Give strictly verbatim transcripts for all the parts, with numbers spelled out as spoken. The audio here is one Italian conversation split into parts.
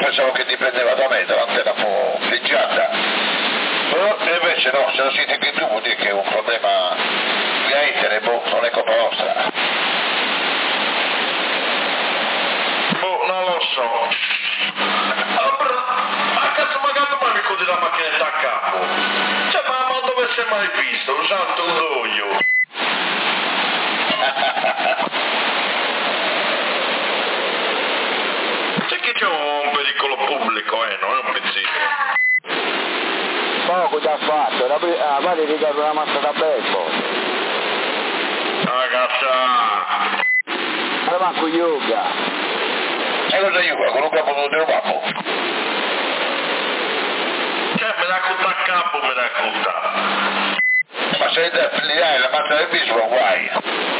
pensavo che dipendeva da me, dall'antenna fleggiata. E invece no, se lo siete anche tu vuol dire che è un problema via internet, boh, non è colpa nostra. Boh, non lo so. Ma cazzo, magari domani così la macchinetta a capo. Cioè, ma, ma dove si è mai visto? Un santo doio. C'è che c'è un pericolo pubblico, eh, non è un pizzino. Poco ti ha fatto, la parte di casa una massa da beppo. Ragazza! Ma manco yoga. E cosa yoga? Con un capo non te lo papo? Cioè, me la conta a capo, me la conta. Ma se hai la mazza del bispo, guai.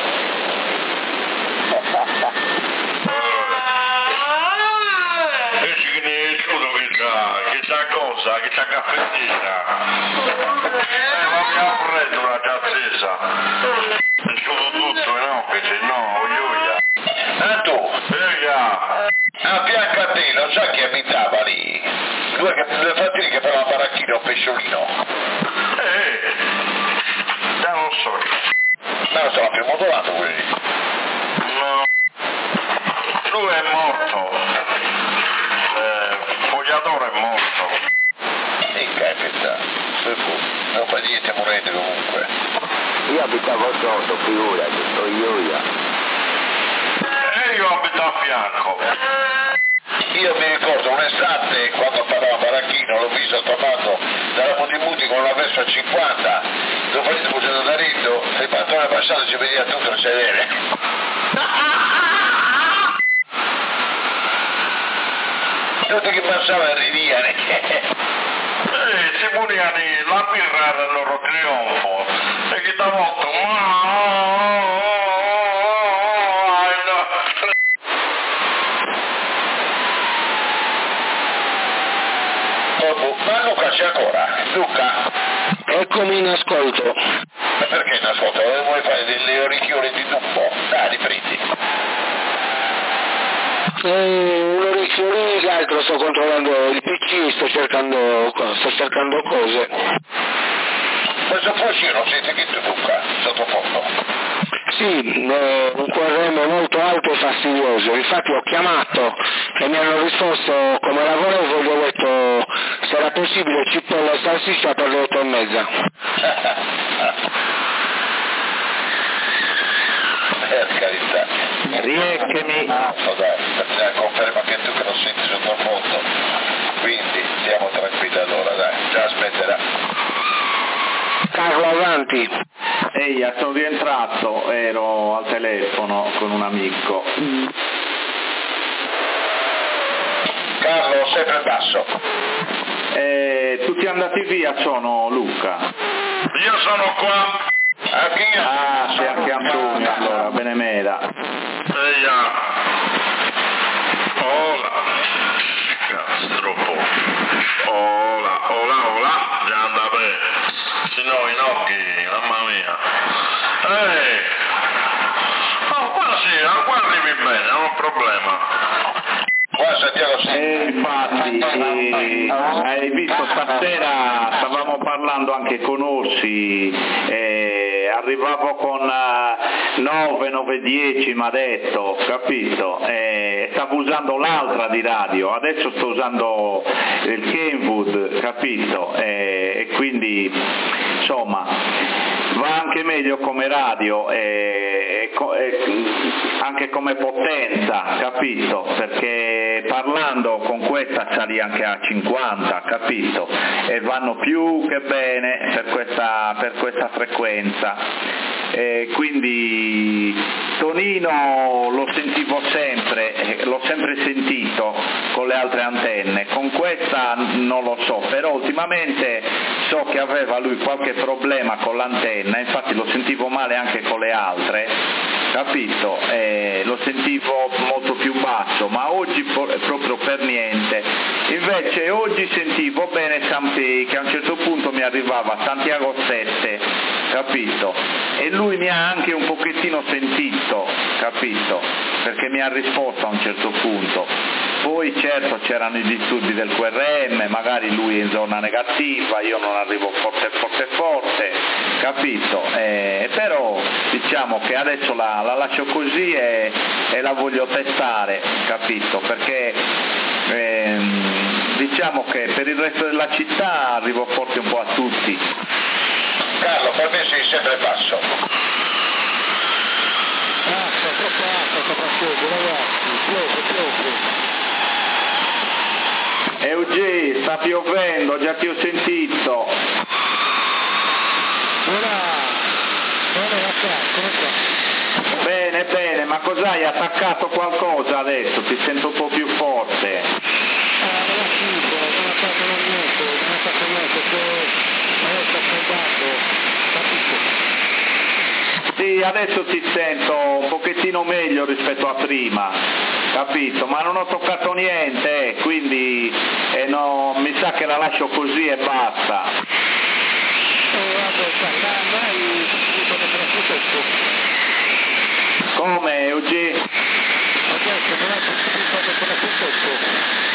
E ci nessuno che sa, che sa cosa, che sa caffettina. Eh, ma mi ha preso una cazzesa. Nessuno tutto, no, invece no, oioia. Ah tu? Vega! A P H D, lo sa chi abitava lì? Due, due fratelli che facevano baracchino o pesciolino. Eh, già non so. Ma non stava più modulato quelli. No. Lui è morto. Eh, Fogliatore è morto. E capita. Non fa niente, morete comunque. Io abitavo sotto, figurati, sto io. E io abito a fianco. Io mi ricordo un'estate quando parlava baracchino, l'ho visto tornato dalla Montimuti con una Vespa cinquanta, dopo lì facendo da ritto, e il patrone passato ci vedeva tutto il sedere. Tutti che passavano ridivano. Eh, si volevano la birra del loro trionfo. E che da volta... Ma Luca c'è ancora? Luca? Eccomi in ascolto. Ma perché in ascolto? Vuoi fare delle orecchiole di tubo? Dai, riprendi. Eh, un orecchio lì, l'altro sto controllando il P C, sto cercando, sto cercando cose. Questo fucile non siete che tu, Luca, sottofondo. Sì, eh, un Q R M molto alto e fastidioso, infatti ho chiamato e mi hanno risposto come la volevo, gli ho detto se era possibile cipolla e salsiccia per le otto e mezza. Per carità. Riecchemi. Ah, dai, perché conferma che tu che non senti sottofondo, quindi stiamo tranquilli allora, dai, già aspetterà. Carlo, avanti. Ehi, sono rientrato, ero al telefono con un amico. Carlo, sempre basso. E tutti andati via sono Luca. Io sono qua. Anche io. Ah, c'è anche Antonio allora, benemera. Ehi, ah. Ola. Cazzo, troppo. Ola, ola, ola. Già anda bene. Se no, in occhi, mamma mia. Ehi. Oh, qua sì, qua arrivi bene, non ho problema. Qua Santiago sì. E infatti, eh, hai visto stasera stavamo parlando anche con Orsi, eh, arrivavo con eh, nove, nove dieci mi ha detto, capito? Eh, stavo usando l'altra di radio, adesso sto usando il Kenwood, capito? Eh, e quindi insomma va anche meglio come radio e, e, e anche come potenza, capito? Perché parlando con questa sali anche a cinquanta, capito? E vanno più che bene per questa, per questa frequenza. E quindi Tonino lo sentivo sempre, l'ho sempre sentito con le altre antenne, con questa non lo so, però ultimamente so che aveva lui qualche problema con l'antenna, infatti lo sentivo male anche con le altre, capito? Eh, lo sentivo molto più basso, ma oggi proprio per niente. Invece oggi sentivo bene Sampi, che a un certo punto mi arrivava Santiago sette, capito? E lui mi ha anche un pochettino sentito, capito? Perché mi ha risposto a un certo punto. poi certo c'erano i disturbi del Q R M, magari lui è in zona negativa, io non arrivo forte forte forte, capito? Eh, però diciamo che adesso la, la lascio così e, e la voglio testare, capito? Perché ehm, diciamo che per il resto della città arrivo forte un po' a tutti. Carlo, per me sei sempre basso. Acqua, troppa acqua sopra sotto, ragazzi, piove, piove. Eugenio, sta piovendo, già ti ho sentito. Ora, ora qua, come qua? Bene, bene, ma cos'hai attaccato qualcosa adesso? Ti sento un po' più forte. Ah, non ha schifo, non ha fatto niente, non ha fatto niente, che adesso sto andando, capito? Sì, adesso ti sento un pochettino meglio rispetto a prima, capito? Ma non ho toccato niente, eh, quindi eh, no, mi sa che la lascio così e basta. Eh, vabbè, sai, ma hai subito per sotto. Come, Eugenio? Ho detto, non hai subito per sotto.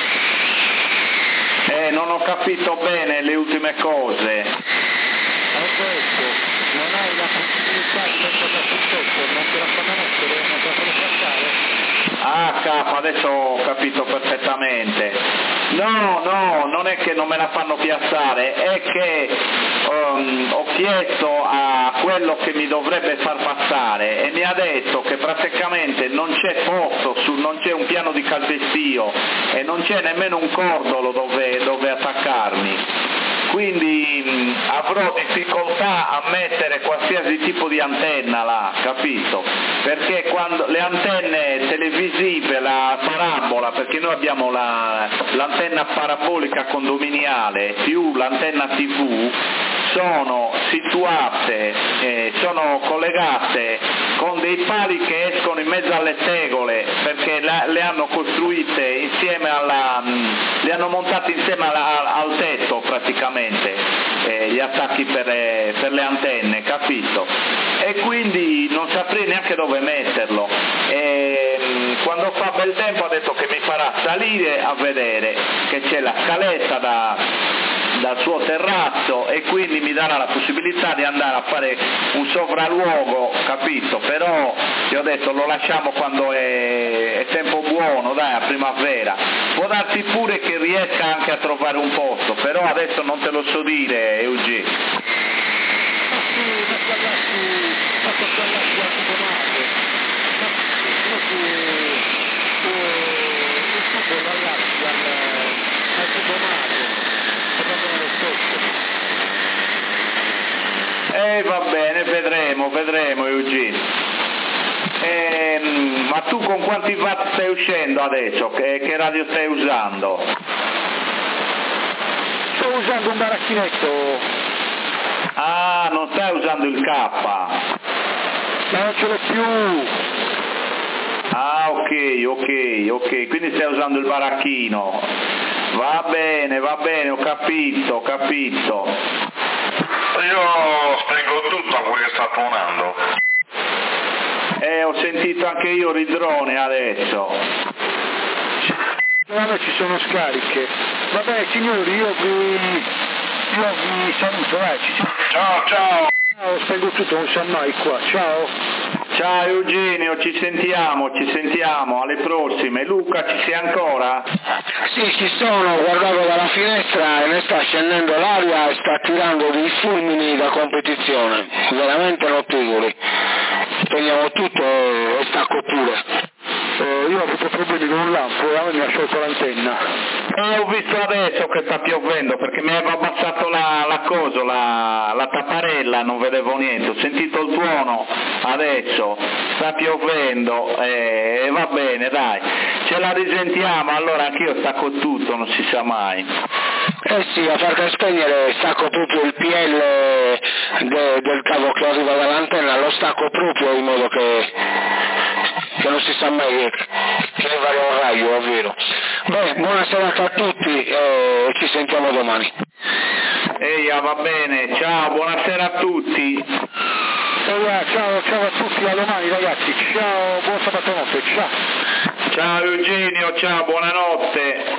Eh, non ho capito bene le ultime cose. Ho detto, non hai la possibilità di metterla sul tetto, non te la fanno mettere, non te la fanno passare. Ah, capo, adesso ho capito perfettamente. No, no, non è che non me la fanno piazzare, è che um, ho chiesto a quello che mi dovrebbe far passare e mi ha detto che praticamente non c'è posto, su, non c'è un piano di calpestio e non c'è nemmeno un cordolo dove, dove attaccarmi. Quindi mh, avrò difficoltà a mettere qualsiasi tipo di antenna là, capito? Perché quando le antenne televisive, la parabola, perché noi abbiamo la, l'antenna parabolica condominiale più l'antenna tivù, sono situate, eh, sono collegate con dei pali che escono in mezzo alle tegole, perché la, le hanno costruite insieme alla, mh, le hanno montate insieme alla, al tetto praticamente, eh, gli attacchi per, eh, per le antenne, capito? E quindi non saprei neanche dove metterlo. E, mh, quando fa bel tempo ha detto che mi farà salire a vedere che c'è la scaletta da dal suo terrazzo e quindi mi darà la possibilità di andare a fare un sopralluogo, capito? Però ti ho detto lo lasciamo quando è, è tempo buono, dai, a primavera. Può darsi pure che riesca anche a trovare un posto, però adesso non te lo so dire, Eugenio. Ma sì, ma ragazzi, ma ragazzi a Cubomare, ma sì, il tubo ragazzi al, al Cubomare. Eh va bene, vedremo, vedremo Eugenio. Eh, ma tu con quanti watt stai uscendo adesso? Che, che radio stai usando? Sto usando un baracchinetto. Ah, non stai usando il K? Ma non ce l'ho più. Ah, ok, ok, ok, quindi stai usando il baracchino. Va bene, va bene, ho capito, ho capito. Io spengo tutto a quello che sta tuonando. Eh, ho sentito anche io ridrone adesso. No, ci sono scariche. Vabbè signori, io vi, io vi saluto, eh. Ci... Ciao, ciao. Ciao, spengo tutto, non sa mai qua, ciao. Ciao Eugenio, ci sentiamo, ci sentiamo, alle prossime. Luca, ci sei ancora? Sì, ci sono, guardavo dalla finestra e ne sta scendendo l'aria e sta tirando dei fulmini da competizione, veramente notevoli. Spegniamo tutto e stacco pure. Eh, io ho avuto problemi con un lampo e a me mi ha sciolto l'antenna. E ho visto adesso che sta piovendo perché mi aveva abbassato la, la cosa, la, la tapparella, non vedevo niente, ho sentito il tuono adesso, sta piovendo e eh, va bene dai, ce la risentiamo, allora anch'io stacco tutto, non si sa mai. Eh sì, a far che spegnere stacco proprio il P L de, del cavo che arriva dall'antenna, lo stacco proprio in modo che, che non si sa mai che ne varia un raggio, ovvero. Beh, buona serata a tutti e ci sentiamo domani. Ehi, va bene, ciao, buonasera a tutti. Ciao, ciao, ciao a tutti, a domani ragazzi, ciao, buon sabato notte, ciao. Ciao Eugenio, ciao, buonanotte.